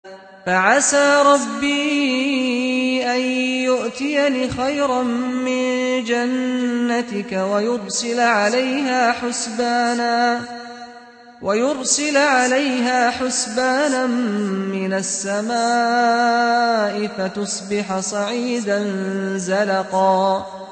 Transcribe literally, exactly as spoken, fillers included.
فعسى ربي أن يؤتيني خيرا من جنتك ويرسل عليها حسبانا ويرسل عليها حسبانا من السماء فتصبح صعيدا زلقا